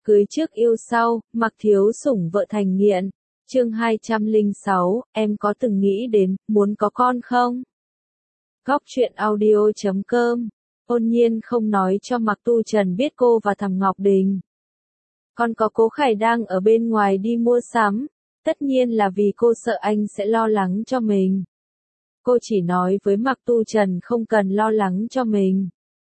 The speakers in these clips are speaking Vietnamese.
Cưới trước yêu sau, mặc thiếu sủng vợ thành nghiện. Chương 206, em có từng nghĩ đến, muốn có con không? Góc truyện audio.com. Ôn Nhiên không nói cho Mạc Tu Trần biết cô và thằng Ngọc Đình. Còn có Cố Khải đang ở bên ngoài đi mua sắm, tất nhiên là vì cô sợ anh sẽ lo lắng cho mình. Cô chỉ nói với Mạc Tu Trần không cần lo lắng cho mình.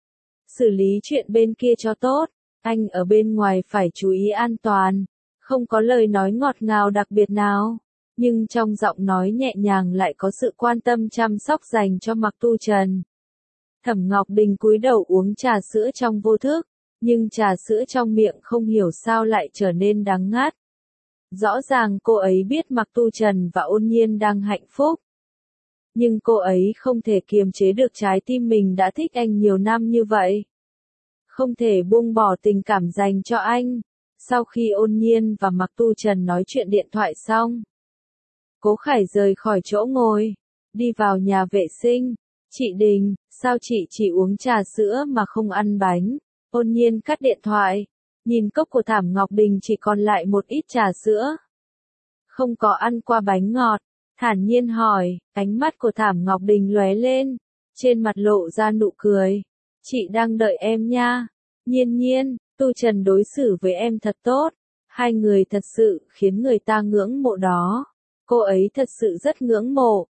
Xử lý chuyện bên kia cho tốt, anh ở bên ngoài phải chú ý an toàn, không có lời nói ngọt ngào đặc biệt nào, nhưng trong giọng nói nhẹ nhàng lại có sự quan tâm chăm sóc dành cho Mạc Tu Trần. Thẩm Ngọc Đình cúi đầu uống trà sữa trong vô thức, nhưng trà sữa trong miệng không hiểu sao lại trở nên đắng ngắt. Rõ ràng cô ấy biết Mạc Tu Trần và Ôn Nhiên đang hạnh phúc. Nhưng cô ấy không thể kiềm chế được trái tim mình đã thích anh nhiều năm như vậy. Không thể buông bỏ tình cảm dành cho anh. Sau khi Ôn Nhiên và Mạc Tu Trần nói chuyện điện thoại xong, Cố Khải rời khỏi chỗ ngồi, đi vào nhà vệ sinh. Chị Đình, sao chị chỉ uống trà sữa mà không ăn bánh? Ôn Nhiên cắt điện thoại, nhìn cốc của Thẩm Ngọc Đình chỉ còn lại một ít trà sữa. Không có ăn qua bánh ngọt, thản nhiên hỏi, ánh mắt của Thẩm Ngọc Đình lóe lên, trên mặt lộ ra nụ cười. Chị đang đợi em nha. Nhiên, Tu Trần đối xử với em thật tốt, hai người thật sự khiến người ta ngưỡng mộ đó. Cô ấy thật sự rất ngưỡng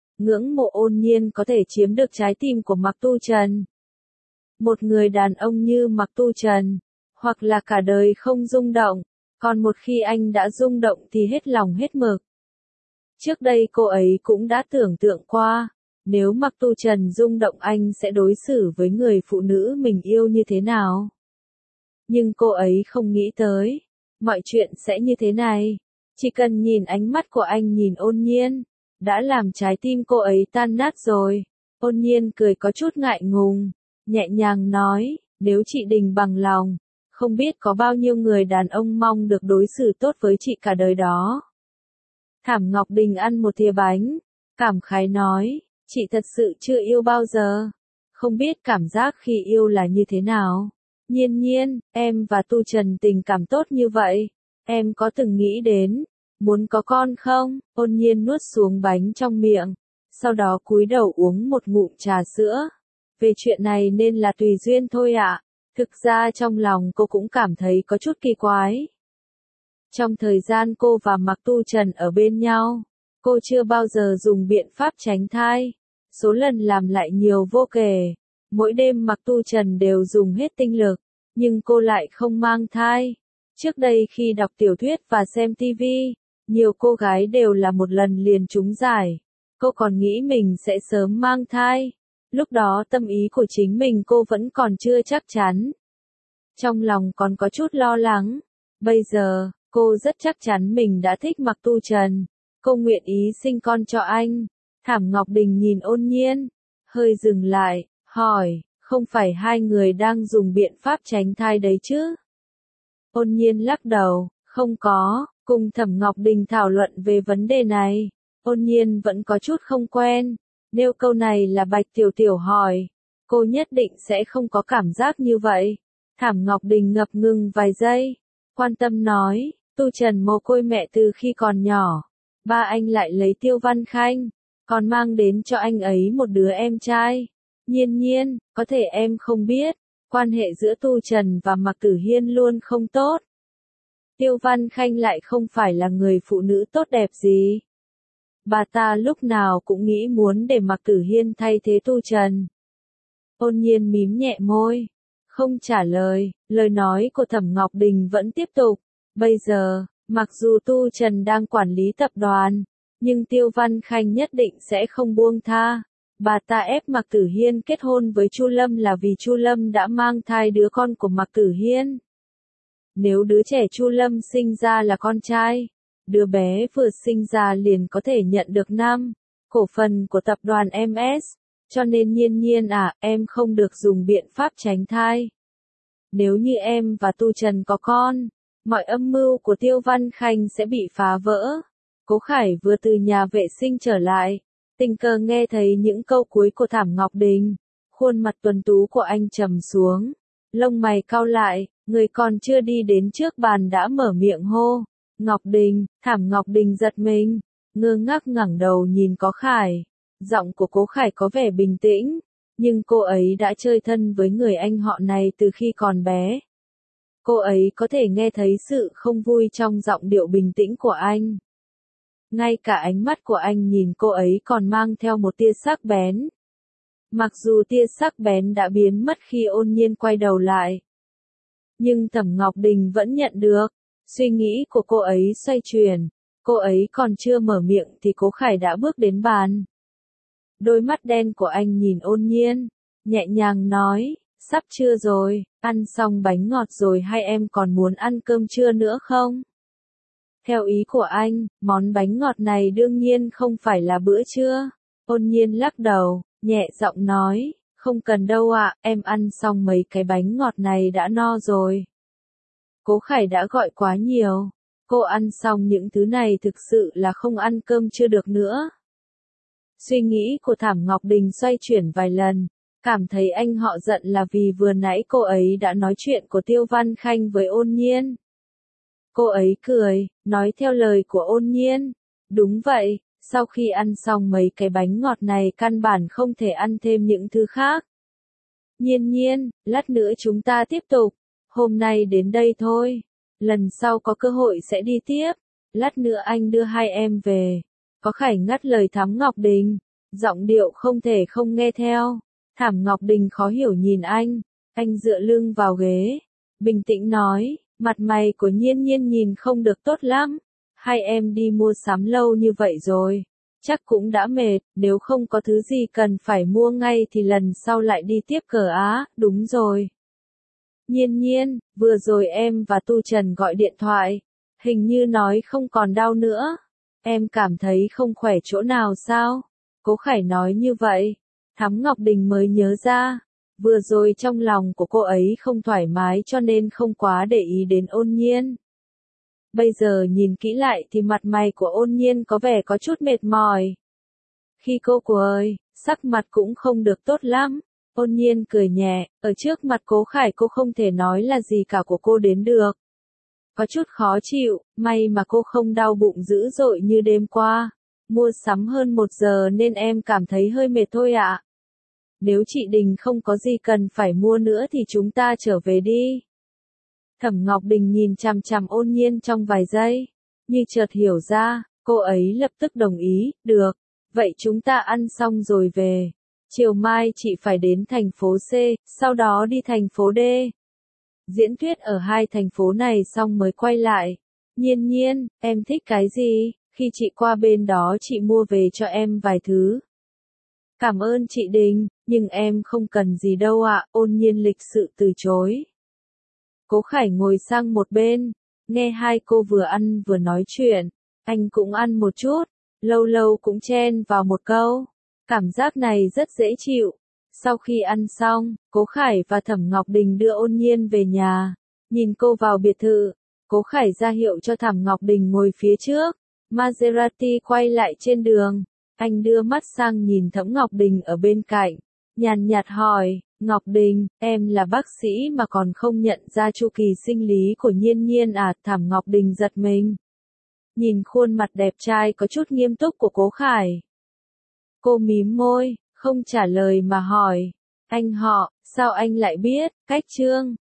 mộ Ôn Nhiên có thể chiếm được trái tim của Mạc Tu Trần. Một người đàn ông như Mạc Tu Trần, hoặc là cả đời không rung động, còn một khi anh đã rung động thì hết lòng hết mực. Trước đây cô ấy cũng đã tưởng tượng qua, nếu Mạc Tu Trần rung động anh sẽ đối xử với người phụ nữ mình yêu như thế nào. Nhưng cô ấy không nghĩ tới, mọi chuyện sẽ như thế này. Chỉ cần nhìn ánh mắt của anh nhìn Ôn Nhiên, đã làm trái tim cô ấy tan nát rồi. Ôn Nhiên cười có chút ngại ngùng, nhẹ nhàng nói, nếu chị Đình bằng lòng, không biết có bao nhiêu người đàn ông mong được đối xử tốt với chị cả đời đó. Thẩm Ngọc Đình ăn một thìa bánh, cảm khái nói, chị thật sự chưa yêu bao giờ, không biết cảm giác khi yêu là như thế nào. Nhiên, em và Tu Trần tình cảm tốt như vậy, em có từng nghĩ đến, muốn có con không? Ôn Nhiên nuốt xuống bánh trong miệng, sau đó cúi đầu uống một ngụm trà sữa. Về chuyện này nên là tùy duyên thôi ạ. Thực ra trong lòng cô cũng cảm thấy có chút kỳ quái. Trong thời gian cô và Mạc Tu Trần ở bên nhau, cô chưa bao giờ dùng biện pháp tránh thai. Số lần làm lại nhiều vô kể. Mỗi đêm Mạc Tu Trần đều dùng hết tinh lực, nhưng cô lại không mang thai. Trước đây khi đọc tiểu thuyết và xem TV, nhiều cô gái đều là một lần liền trúng giải. Cô còn nghĩ mình sẽ sớm mang thai. Lúc đó tâm ý của chính mình cô vẫn còn chưa chắc chắn. Trong lòng còn có chút lo lắng. Bây giờ, cô rất chắc chắn mình đã thích Mạc Tu Trần. Cô nguyện ý sinh con cho anh. Thẩm Ngọc Đình nhìn Ôn Nhiên, hơi dừng lại, hỏi, không phải hai người đang dùng biện pháp tránh thai đấy chứ? Ôn Nhiên lắc đầu, không có, cùng Thẩm Ngọc Đình thảo luận về vấn đề này. Ôn Nhiên vẫn có chút không quen. Nếu câu này là Bạch Tiểu Tiểu hỏi, cô nhất định sẽ không có cảm giác như vậy. Thẩm Ngọc Đình ngập ngừng vài giây, quan tâm nói, Tu Trần mồ côi mẹ từ khi còn nhỏ. Ba anh lại lấy Tiêu Văn Khanh, còn mang đến cho anh ấy một đứa em trai. Nhiên, có thể em không biết, quan hệ giữa Tu Trần và Mạc Tử Hiên luôn không tốt. Tiêu Văn Khanh lại không phải là người phụ nữ tốt đẹp gì. Bà ta lúc nào cũng nghĩ muốn để Mạc Tử Hiên thay thế Tu Trần. Ôn Nhiên mím nhẹ môi, không trả lời. Lời nói của Thẩm Ngọc Đình vẫn tiếp tục. Bây giờ, mặc dù Tu Trần đang quản lý tập đoàn, nhưng Tiêu Văn Khanh nhất định sẽ không buông tha. Bà ta ép Mạc Tử Hiên kết hôn với Chu Lâm là vì Chu Lâm đã mang thai đứa con của Mạc Tử Hiên. Nếu đứa trẻ Chu Lâm sinh ra là con trai, đứa bé vừa sinh ra liền có thể nhận được 5 cổ phần của tập đoàn MS, cho nên Nhiên em không được dùng biện pháp tránh thai. Nếu như em và Tu Trần có con, mọi âm mưu của Tiêu Văn Khanh sẽ bị phá vỡ. Cố Khải vừa từ nhà vệ sinh trở lại, tình cờ nghe thấy những câu cuối của Thẩm Ngọc Đình, khuôn mặt tuấn tú của anh trầm xuống, lông mày cau lại, Người còn chưa đi đến trước bàn đã mở miệng hô. Ngọc Đình, Thảm Ngọc Đình giật mình, ngơ ngác ngẩng đầu nhìn Cố Khải. Giọng của Cố Khải có vẻ bình tĩnh, nhưng cô ấy đã chơi thân với người anh họ này từ khi còn bé. Cô ấy có thể nghe thấy sự không vui trong giọng điệu bình tĩnh của anh. Ngay cả ánh mắt của anh nhìn cô ấy còn mang theo một tia sắc bén. Mặc dù tia sắc bén đã biến mất khi Ôn Nhiên quay đầu lại, nhưng Thẩm Ngọc Đình vẫn nhận được. Suy nghĩ của cô ấy xoay chuyển, cô ấy còn chưa mở miệng thì Cố Khải đã bước đến bàn. Đôi mắt đen của anh nhìn Ôn Nhiên, nhẹ nhàng nói, sắp trưa rồi, ăn xong bánh ngọt rồi hay em còn muốn ăn cơm trưa nữa không? Theo ý của anh, món bánh ngọt này đương nhiên không phải là bữa trưa. Ôn Nhiên lắc đầu, nhẹ giọng nói, không cần đâu ạ, em ăn xong mấy cái bánh ngọt này đã no rồi. Cố Khải đã gọi quá nhiều, cô ăn xong những thứ này thực sự là không ăn cơm chưa được nữa. Suy nghĩ của Thảm Ngọc Đình xoay chuyển vài lần, cảm thấy anh họ giận là vì vừa nãy cô ấy đã nói chuyện của Tiêu Văn Khanh với Ôn Nhiên. Cô ấy cười, nói theo lời của Ôn Nhiên, đúng vậy, sau khi ăn xong mấy cái bánh ngọt này căn bản không thể ăn thêm những thứ khác. Nhiên Nhiên, lát nữa chúng ta tiếp tục, hôm nay đến đây thôi, lần sau có cơ hội sẽ đi tiếp, lát nữa anh đưa hai em về. Có Khải ngắt lời Thám Ngọc Đình, giọng điệu không thể không nghe theo. Thảm Ngọc Đình khó hiểu nhìn anh dựa lưng vào ghế, bình tĩnh nói, mặt mày của Nhiên Nhiên nhìn không được tốt lắm, hai em đi mua sắm lâu như vậy rồi, chắc cũng đã mệt, nếu không có thứ gì cần phải mua ngay thì lần sau lại đi tiếp cờ á, đúng rồi. Nhiên Nhiên, vừa rồi em và Tu Trần gọi điện thoại, hình như nói không còn đau nữa. Em cảm thấy không khỏe chỗ nào sao? Cố Khải nói như vậy. Thắm Ngọc Đình mới nhớ ra. Vừa rồi trong lòng của cô ấy không thoải mái cho nên không quá để ý đến Ôn Nhiên. Bây giờ nhìn kỹ lại thì mặt mày của Ôn Nhiên có vẻ có chút mệt mỏi. Khi cô ơi, sắc mặt cũng không được tốt lắm. Ôn Nhiên cười nhẹ, ở trước mặt Cố Khải cô không thể nói là gì cả của cô đến được. Có chút khó chịu, may mà cô không đau bụng dữ dội như đêm qua. Mua sắm hơn 1 giờ nên em cảm thấy hơi mệt thôi ạ. Nếu chị Đình không có gì cần phải mua nữa thì chúng ta trở về đi. Thẩm Ngọc Đình nhìn chằm chằm Ôn Nhiên trong vài giây. Như chợt hiểu ra, cô ấy lập tức đồng ý, được. Vậy chúng ta ăn xong rồi về. Chiều mai chị phải đến thành phố C, sau đó đi thành phố D. Diễn thuyết ở hai thành phố này xong mới quay lại. Nhiên Nhiên, em thích cái gì? Khi chị qua bên đó chị mua về cho em vài thứ. Cảm ơn chị Đình, nhưng em không cần gì đâu ạ, Ôn Nhiên lịch sự từ chối. Cố Khải ngồi sang một bên, nghe hai cô vừa ăn vừa nói chuyện, anh cũng ăn một chút, lâu lâu cũng chen vào một câu. Cảm giác này rất dễ chịu. Sau khi ăn xong, Cố Khải và Thẩm Ngọc Đình đưa Ôn Nhiên về nhà. Nhìn cô vào biệt thự, Cố Khải ra hiệu cho Thẩm Ngọc Đình ngồi phía trước. Maserati quay lại trên đường. Anh đưa mắt sang nhìn Thẩm Ngọc Đình ở bên cạnh. Nhàn nhạt hỏi, Ngọc Đình, em là bác sĩ mà còn không nhận ra chu kỳ sinh lý của Nhiên Nhiên à? Thẩm Ngọc Đình giật mình. Nhìn khuôn mặt đẹp trai có chút nghiêm túc của Cố Khải. Cô mím môi, không trả lời mà hỏi. Anh họ, sao anh lại biết? Cách Trương.